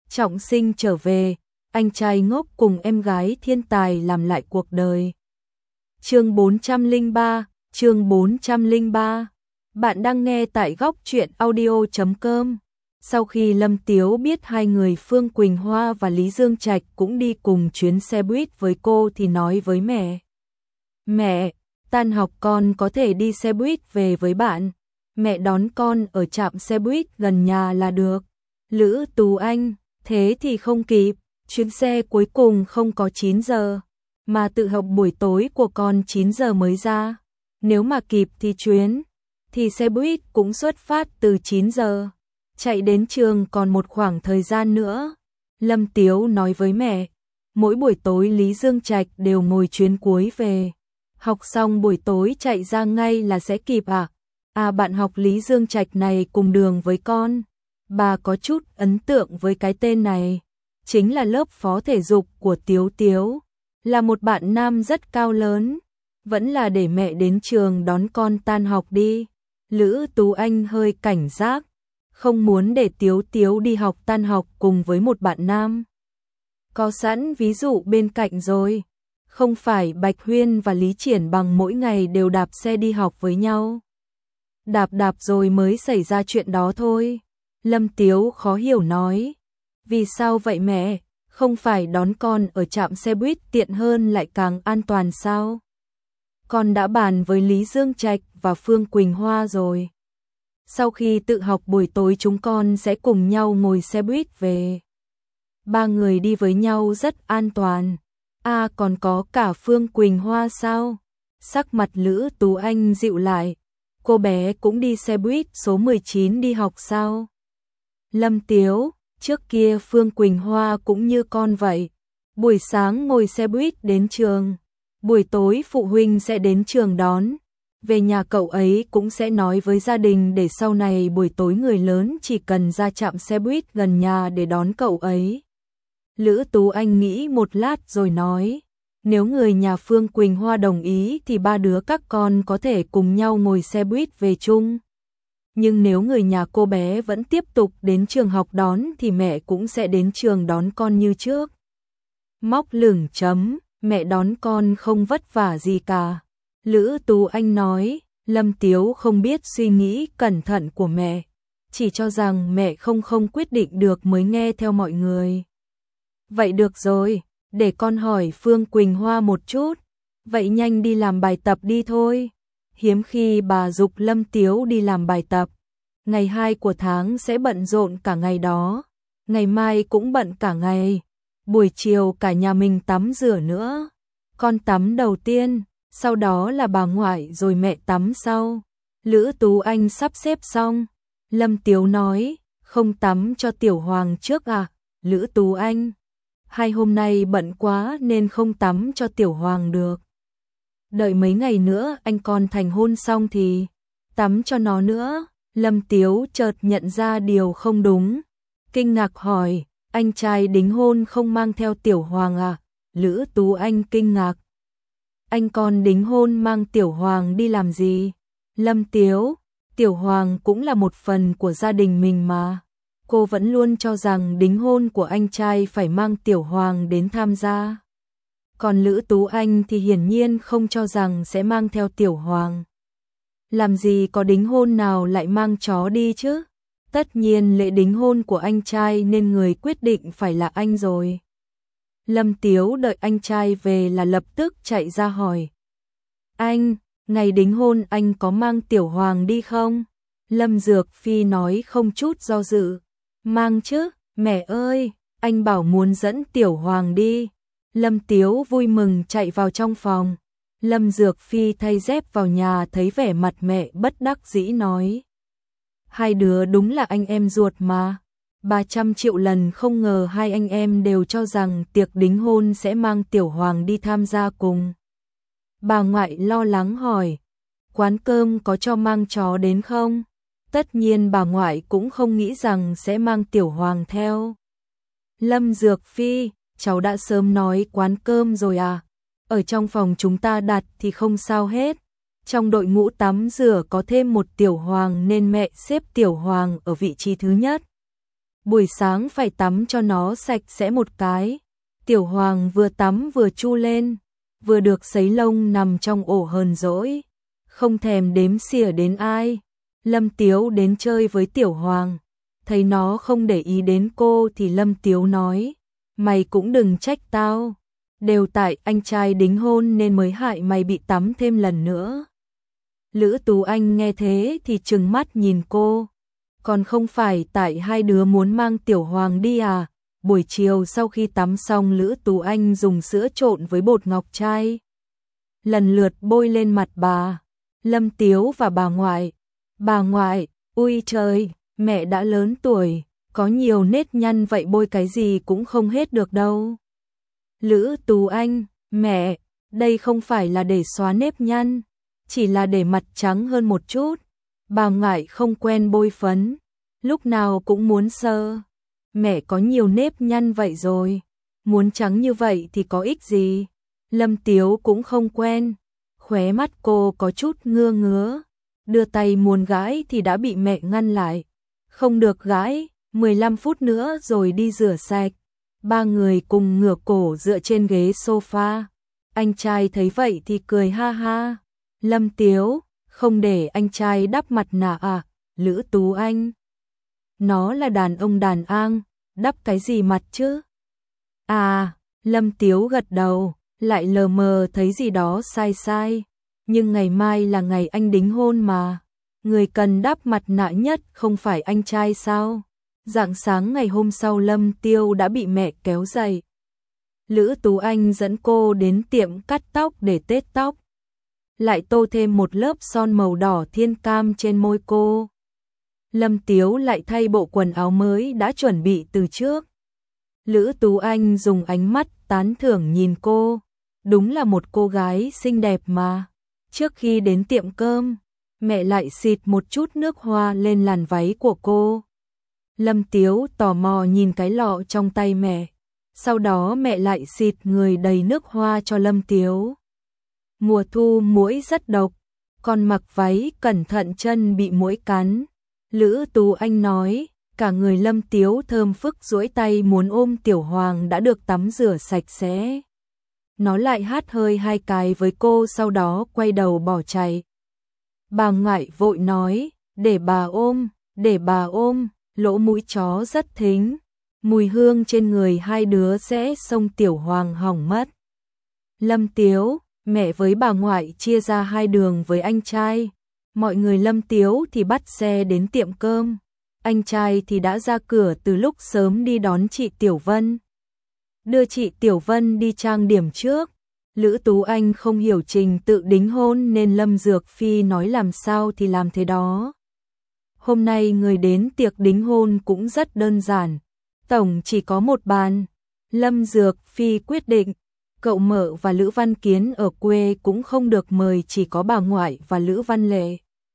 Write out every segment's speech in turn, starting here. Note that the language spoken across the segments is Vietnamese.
trọng sinh trở về, anh trai ngốc cùng em gái thiên tài làm lại cuộc đời. Chương 403. Bạn đang nghe tại góc truyện audio.com. Sau khi Lâm Tiếu biết hai người Phương Quỳnh Hoa và Lý Dương Trạch cũng đi cùng chuyến xe buýt với cô thì nói với mẹ. Mẹ, tan học con có thể đi xe buýt về với bạn. Mẹ đón con ở trạm xe buýt gần nhà là được. Lữ Tú Anh, thế thì không kịp, chuyến xe cuối cùng không có 9 giờ, mà tự học buổi tối của con 9 giờ mới ra. Nếu mà kịp thì xe buýt cũng xuất phát từ 9 giờ. Chạy đến trường còn một khoảng thời gian nữa. Lâm Tiếu nói với mẹ, mỗi buổi tối Lý Dương Trạch đều ngồi chuyến cuối về. Học xong buổi tối chạy ra ngay là sẽ kịp à? À, bạn học Lý Dương Trạch này cùng đường với con. Bà có chút ấn tượng với cái tên này. Chính là lớp phó thể dục của Tiếu Tiếu. Là một bạn nam rất cao lớn. Vẫn là để mẹ đến trường đón con tan học đi. Lữ Tú Anh hơi cảnh giác, không muốn để Tiếu Tiếu đi học tan học cùng với một bạn nam. Có sẵn ví dụ bên cạnh rồi. Không phải Bạch Huyên và Lý Triển Bằng mỗi ngày đều đạp xe đi học với nhau. Đạp rồi mới xảy ra chuyện đó thôi. Lâm Tiếu khó hiểu nói. Vì sao vậy mẹ? Không phải đón con ở trạm xe buýt tiện hơn lại càng an toàn sao? Con đã bàn với Lý Dương Trạch và Phương Quỳnh Hoa rồi. Sau khi tự học buổi tối chúng con sẽ cùng nhau ngồi xe buýt về. Ba người đi với nhau rất an toàn. À, còn có cả Phương Quỳnh Hoa sao? Sắc mặt Lữ Tú Anh dịu lại. Cô bé cũng đi xe buýt số 19 đi học sao? Lâm Tiếu, trước kia Phương Quỳnh Hoa cũng như con vậy. Buổi sáng ngồi xe buýt đến trường. Buổi tối phụ huynh sẽ đến trường đón. Về nhà cậu ấy cũng sẽ nói với gia đình để sau này buổi tối người lớn chỉ cần ra trạm xe buýt gần nhà để đón cậu ấy. Lữ Tú Anh nghĩ một lát rồi nói, nếu người nhà Phương Quỳnh Hoa đồng ý thì ba đứa các con có thể cùng nhau ngồi xe buýt về chung. Nhưng nếu người nhà cô bé vẫn tiếp tục đến trường học đón thì mẹ cũng sẽ đến trường đón con như trước. Móc lửng chấm, mẹ đón con không vất vả gì cả. Lữ Tú Anh nói, Lâm Tiếu không biết suy nghĩ cẩn thận của mẹ, chỉ cho rằng mẹ không quyết định được mới nghe theo mọi người. Vậy được rồi, để con hỏi Phương Quỳnh Hoa một chút, vậy nhanh đi làm bài tập đi thôi. Hiếm khi bà giục Lâm Tiếu đi làm bài tập, ngày 2 của tháng sẽ bận rộn cả ngày đó, ngày mai cũng bận cả ngày, buổi chiều cả nhà mình tắm rửa nữa. Con tắm đầu tiên, sau đó là bà ngoại rồi mẹ tắm sau. Lữ Tú Anh sắp xếp xong. Lâm Tiếu nói, không tắm cho Tiểu Hoàng trước à? Lữ Tú Anh, hai hôm nay bận quá nên không tắm cho Tiểu Hoàng được. Đợi mấy ngày nữa anh con thành hôn xong thì tắm cho nó nữa. Lâm Tiếu chợt nhận ra điều không đúng. Kinh ngạc hỏi, anh trai đính hôn không mang theo Tiểu Hoàng à? Lữ Tú Anh kinh ngạc. Anh con đính hôn mang Tiểu Hoàng đi làm gì? Lâm Tiếu, Tiểu Hoàng cũng là một phần của gia đình mình mà. Cô vẫn luôn cho rằng đính hôn của anh trai phải mang Tiểu Hoàng đến tham gia. Còn Lữ Tú Anh thì hiển nhiên không cho rằng sẽ mang theo Tiểu Hoàng. Làm gì có đính hôn nào lại mang chó đi chứ? Tất nhiên lễ đính hôn của anh trai nên người quyết định phải là anh rồi. Lâm Tiếu đợi anh trai về là lập tức chạy ra hỏi. Anh, ngày đính hôn anh có mang Tiểu Hoàng đi không? Lâm Dược Phi nói không chút do dự. Mang chứ, mẹ ơi, anh bảo muốn dẫn Tiểu Hoàng đi. Lâm Tiếu vui mừng chạy vào trong phòng. Lâm Dược Phi thay dép vào nhà thấy vẻ mặt mẹ bất đắc dĩ nói. Hai đứa đúng là anh em ruột mà. 300 triệu lần không ngờ hai anh em đều cho rằng tiệc đính hôn sẽ mang Tiểu Hoàng đi tham gia cùng. Bà ngoại lo lắng hỏi, quán cơm có cho mang chó đến không? Tất nhiên bà ngoại cũng không nghĩ rằng sẽ mang Tiểu Hoàng theo. Lâm Dược Phi, cháu đã sớm nói quán cơm rồi à? Ở trong phòng chúng ta đặt thì không sao hết. Trong đội ngũ tắm rửa có thêm một Tiểu Hoàng nên mẹ xếp Tiểu Hoàng ở vị trí thứ nhất. buổi sáng phải tắm cho nó sạch sẽ một cái. Tiểu Hoàng vừa tắm vừa chu lên, vừa được sấy lông nằm trong ổ hờn dỗi, không thèm đếm xỉa đến ai. Lâm Tiếu đến chơi với Tiểu Hoàng, thấy nó không để ý đến cô thì Lâm Tiếu nói, mày cũng đừng trách tao, đều tại anh trai đính hôn nên mới hại mày bị tắm thêm lần nữa. Lữ Tú Anh nghe thế thì trừng mắt nhìn cô, còn không phải tại hai đứa muốn mang Tiểu Hoàng đi à? Buổi chiều sau khi tắm xong Lữ Tú Anh dùng sữa trộn với bột ngọc trai, lần lượt bôi lên mặt bà, Lâm Tiếu và bà ngoại. Bà ngoại, ui trời, mẹ đã lớn tuổi, có nhiều nếp nhăn vậy bôi cái gì cũng không hết được đâu. Lữ Tú Anh, mẹ, đây không phải là để xóa nếp nhăn, chỉ là để mặt trắng hơn một chút. Bà ngoại không quen bôi phấn, lúc nào cũng muốn sơ. Mẹ có nhiều nếp nhăn vậy rồi, muốn trắng như vậy thì có ích gì. Lâm Tiếu cũng không quen, khóe mắt cô có chút ngứa ngứa, đưa tay muốn gãi thì đã bị mẹ ngăn lại. Không được gãi, 15 phút nữa rồi đi rửa sạch. Ba người cùng ngửa cổ dựa trên ghế sofa. Anh trai thấy vậy thì cười ha ha. Lâm Tiếu, không để anh trai đắp mặt nạ à? Lữ Tú Anh, nó là đàn ông đàn an, đắp cái gì mặt chứ? À, Lâm Tiếu gật đầu, lại lờ mờ thấy gì đó sai sai. Nhưng ngày mai là ngày anh đính hôn mà, người cần đắp mặt nạ nhất không phải anh trai sao? Rạng sáng ngày hôm sau Lâm Tiêu đã bị mẹ kéo dậy. Lữ Tú Anh dẫn cô đến tiệm cắt tóc để tết tóc, lại tô thêm một lớp son màu đỏ thiên cam trên môi cô. Lâm Tiếu lại thay bộ quần áo mới đã chuẩn bị từ trước. Lữ Tú Anh dùng ánh mắt tán thưởng nhìn cô, đúng là một cô gái xinh đẹp mà. Trước khi đến tiệm cơm, mẹ lại xịt một chút nước hoa lên làn váy của cô. Lâm Tiếu tò mò nhìn cái lọ trong tay mẹ, sau đó mẹ lại xịt người đầy nước hoa cho Lâm Tiếu. Mùa thu muỗi rất độc, còn mặc váy cẩn thận chân bị muỗi cắn. Lữ Tú Anh nói, cả người Lâm Tiếu thơm phức duỗi tay muốn ôm Tiểu Hoàng đã được tắm rửa sạch sẽ. Nó lại hát hơi hai cái với cô sau đó quay đầu bỏ chạy. Bà ngoại vội nói, để bà ôm, lỗ mũi chó rất thính, mùi hương trên người hai đứa sẽ xông Tiểu Hoàng hỏng mất. Lâm Tiếu, mẹ với bà ngoại chia ra hai đường với anh trai. Mọi người Lâm Tiếu thì bắt xe đến tiệm cơm, anh trai thì đã ra cửa từ lúc sớm đi đón chị Tiểu Vân. Đưa chị Tiểu Vân đi trang điểm trước. Lữ Tú Anh không hiểu trình tự đính hôn nên Lâm Dược Phi nói làm sao thì làm thế đó. Hôm nay người đến tiệc đính hôn cũng rất đơn giản, tổng chỉ có một bàn. Lâm Dược Phi quyết định, cậu Mợ và Lữ Văn Kiến ở quê cũng không được mời, chỉ có bà ngoại và Lữ Văn Lệ.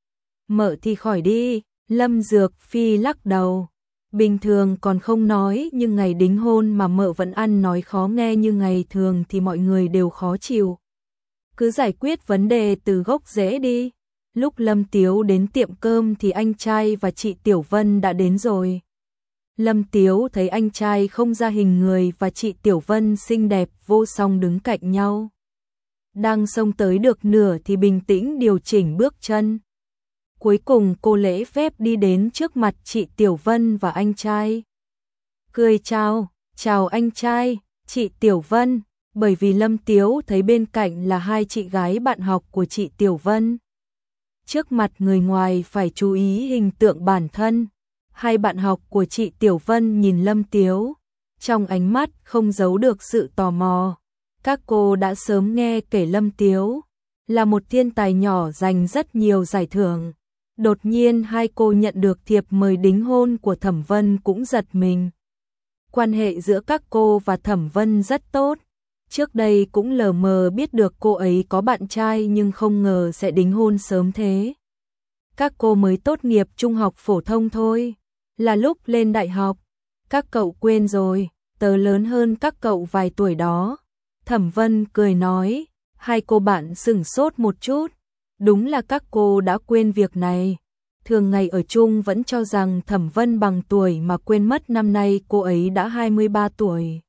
Mợ thì khỏi đi, Lâm Dược Phi lắc đầu. Bình thường còn không nói, nhưng ngày đính hôn mà mợ vẫn ăn nói khó nghe như ngày thường thì mọi người đều khó chịu. Cứ giải quyết vấn đề từ gốc rễ đi. Lúc Lâm Tiếu đến tiệm cơm thì anh trai và chị Tiểu Vân đã đến rồi. Lâm Tiếu thấy anh trai không ra hình người và chị Tiểu Vân xinh đẹp vô song đứng cạnh nhau. Đang xông tới được nửa thì bình tĩnh điều chỉnh bước chân. Cuối cùng cô lễ phép đi đến trước mặt chị Tiểu Vân và anh trai. Cười chào anh trai, chị Tiểu Vân, bởi vì Lâm Tiếu thấy bên cạnh là hai chị gái bạn học của chị Tiểu Vân. Trước mặt người ngoài phải chú ý hình tượng bản thân. Hai bạn học của chị Tiểu Vân nhìn Lâm Tiếu, trong ánh mắt không giấu được sự tò mò. Các cô đã sớm nghe kể Lâm Tiếu là một thiên tài nhỏ giành rất nhiều giải thưởng. Đột nhiên hai cô nhận được thiệp mời đính hôn của Thẩm Vân cũng giật mình. Quan hệ giữa các cô và Thẩm Vân rất tốt. Trước đây cũng lờ mờ biết được cô ấy có bạn trai nhưng không ngờ sẽ đính hôn sớm thế. Các cô mới tốt nghiệp trung học phổ thông thôi, là lúc lên đại học. Các cậu quên rồi, tớ lớn hơn các cậu vài tuổi đó. Thẩm Vân cười nói, hai cô bạn sửng sốt một chút. Đúng là các cô đã quên việc này. thường ngày ở chung vẫn cho rằng Thẩm Vân bằng tuổi mà quên mất năm nay cô ấy đã 23 tuổi.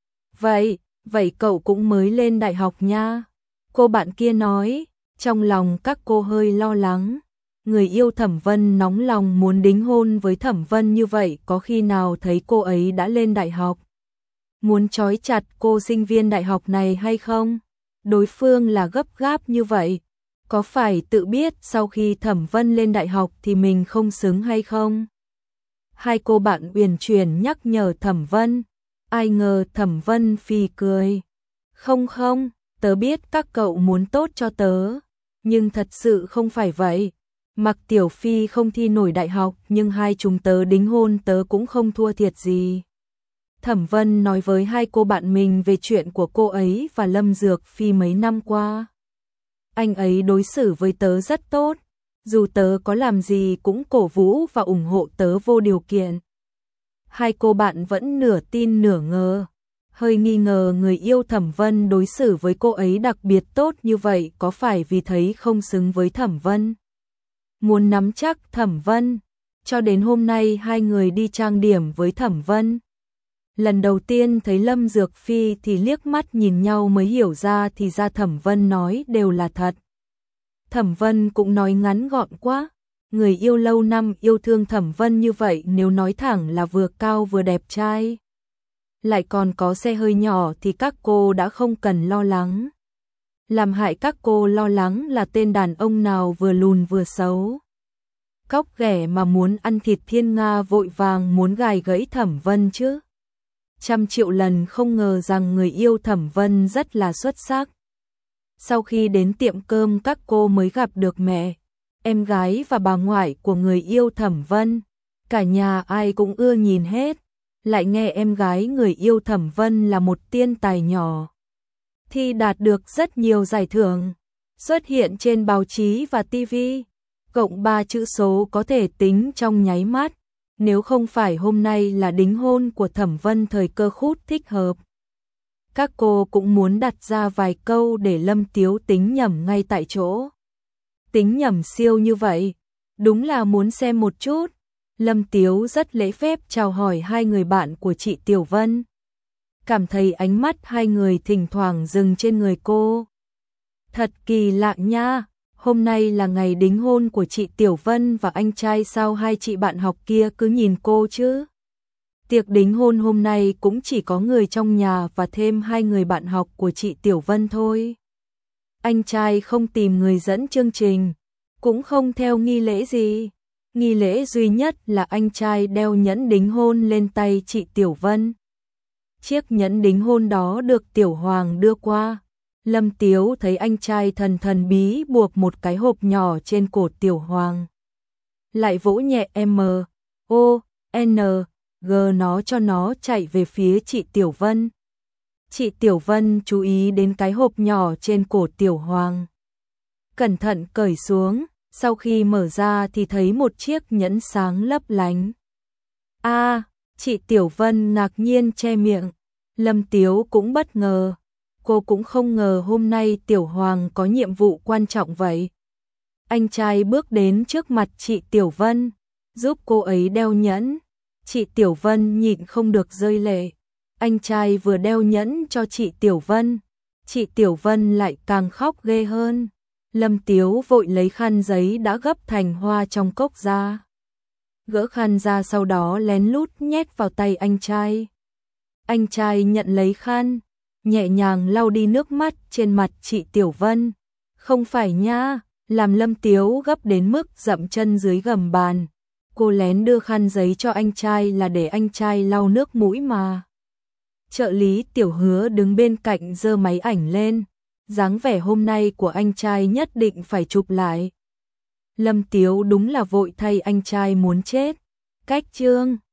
Vậy cậu cũng mới lên đại học nha. Cô bạn kia nói, trong lòng các cô hơi lo lắng. Người yêu Thẩm Vân nóng lòng muốn đính hôn với Thẩm Vân như vậy, có khi nào thấy cô ấy đã lên đại học, muốn trói chặt cô sinh viên đại học này hay không? Đối phương là gấp gáp như vậy, có phải tự biết sau khi Thẩm Vân lên đại học thì mình không xứng hay không? Hai cô bạn uyển chuyển nhắc nhở Thẩm Vân, ai ngờ Thẩm Vân phì cười. Không, tớ biết các cậu muốn tốt cho tớ, nhưng thật sự không phải vậy. Mặc Tiểu Phi không thi nổi đại học, nhưng hai chúng tớ đính hôn tớ cũng không thua thiệt gì. Thẩm Vân nói với hai cô bạn mình về chuyện của cô ấy và Lâm Dược Phi mấy năm qua. Anh ấy đối xử với tớ rất tốt, dù tớ có làm gì cũng cổ vũ và ủng hộ tớ vô điều kiện. Hai cô bạn vẫn nửa tin nửa ngờ, hơi nghi ngờ người yêu Thẩm Vân đối xử với cô ấy đặc biệt tốt như vậy có phải vì thấy không xứng với Thẩm Vân, muốn nắm chắc Thẩm Vân. Cho đến hôm nay hai người đi trang điểm với Thẩm Vân. Lần đầu tiên thấy Lâm Dược Phi thì liếc mắt nhìn nhau mới hiểu ra thì ra Thẩm Vân nói đều là thật. Thẩm Vân cũng nói ngắn gọn quá. Người yêu lâu năm yêu thương Thẩm Vân như vậy, nếu nói thẳng là vừa cao vừa đẹp trai, lại còn có xe hơi nhỏ thì các cô đã không cần lo lắng. Làm hại các cô lo lắng là tên đàn ông nào vừa lùn vừa xấu, cóc ghẻ mà muốn ăn thịt thiên nga vội vàng muốn gài gẫy Thẩm Vân chứ. Trăm triệu lần không ngờ rằng người yêu Thẩm Vân rất là xuất sắc. Sau khi đến tiệm cơm các cô mới gặp được mẹ, em gái và bà ngoại của người yêu Thẩm Vân. Cả nhà ai cũng ưa nhìn hết, lại nghe em gái người yêu Thẩm Vân là một tiên tài nhỏ, thi đạt được rất nhiều giải thưởng, xuất hiện trên báo chí và TV, cộng 3 chữ số có thể tính trong nháy mắt. Nếu không phải hôm nay là đính hôn của Thẩm Vân thời cơ khút thích hợp, các cô cũng muốn đặt ra vài câu để Lâm Tiếu tính nhẩm ngay tại chỗ. Tính nhẩm siêu như vậy, đúng là muốn xem một chút. Lâm Tiếu rất lễ phép chào hỏi hai người bạn của chị Tiểu Vân. Cảm thấy ánh mắt hai người thỉnh thoảng dừng trên người cô. Thật kỳ lạ nha, hôm nay là ngày đính hôn của chị Tiểu Vân và anh trai, sao hai chị bạn học kia cứ nhìn cô chứ? Tiệc đính hôn hôm nay cũng chỉ có người trong nhà và thêm hai người bạn học của chị Tiểu Vân thôi. Anh trai không tìm người dẫn chương trình, cũng không theo nghi lễ gì. Nghi lễ duy nhất là anh trai đeo nhẫn đính hôn lên tay chị Tiểu Vân. Chiếc nhẫn đính hôn đó được Tiểu Hoàng đưa qua. Lâm Tiếu thấy anh trai thần thần bí buộc một cái hộp nhỏ trên cổ Tiểu Hoàng, lại vỗ nhẹ M-O-N-G nó cho nó chạy về phía chị Tiểu Vân. Chị Tiểu Vân chú ý đến cái hộp nhỏ trên cổ Tiểu Hoàng, cẩn thận cởi xuống, sau khi mở ra thì thấy một chiếc nhẫn sáng lấp lánh. Chị Tiểu Vân ngạc nhiên che miệng. Lâm Tiếu cũng bất ngờ, cô cũng không ngờ hôm nay Tiểu Hoàng có nhiệm vụ quan trọng vậy. Anh trai bước đến trước mặt chị Tiểu Vân, giúp cô ấy đeo nhẫn. Chị Tiểu Vân nhịn không được rơi lệ. Anh trai vừa đeo nhẫn cho chị Tiểu Vân, chị Tiểu Vân lại càng khóc ghê hơn. Lâm Tiếu vội lấy khăn giấy đã gấp thành hoa trong cốc ra, gỡ khăn ra sau đó lén lút nhét vào tay anh trai. Anh trai nhận lấy khăn, nhẹ nhàng lau đi nước mắt trên mặt chị Tiểu Vân. Không phải nha, làm Lâm Tiếu gấp đến mức dậm chân dưới gầm bàn. Cô lén đưa khăn giấy cho anh trai là để anh trai lau nước mũi mà. Trợ lý Tiểu Hứa đứng bên cạnh giơ máy ảnh lên, dáng vẻ hôm nay của anh trai nhất định phải chụp lại. Lâm Tiếu đúng là vội thay anh trai muốn chết. Cách chương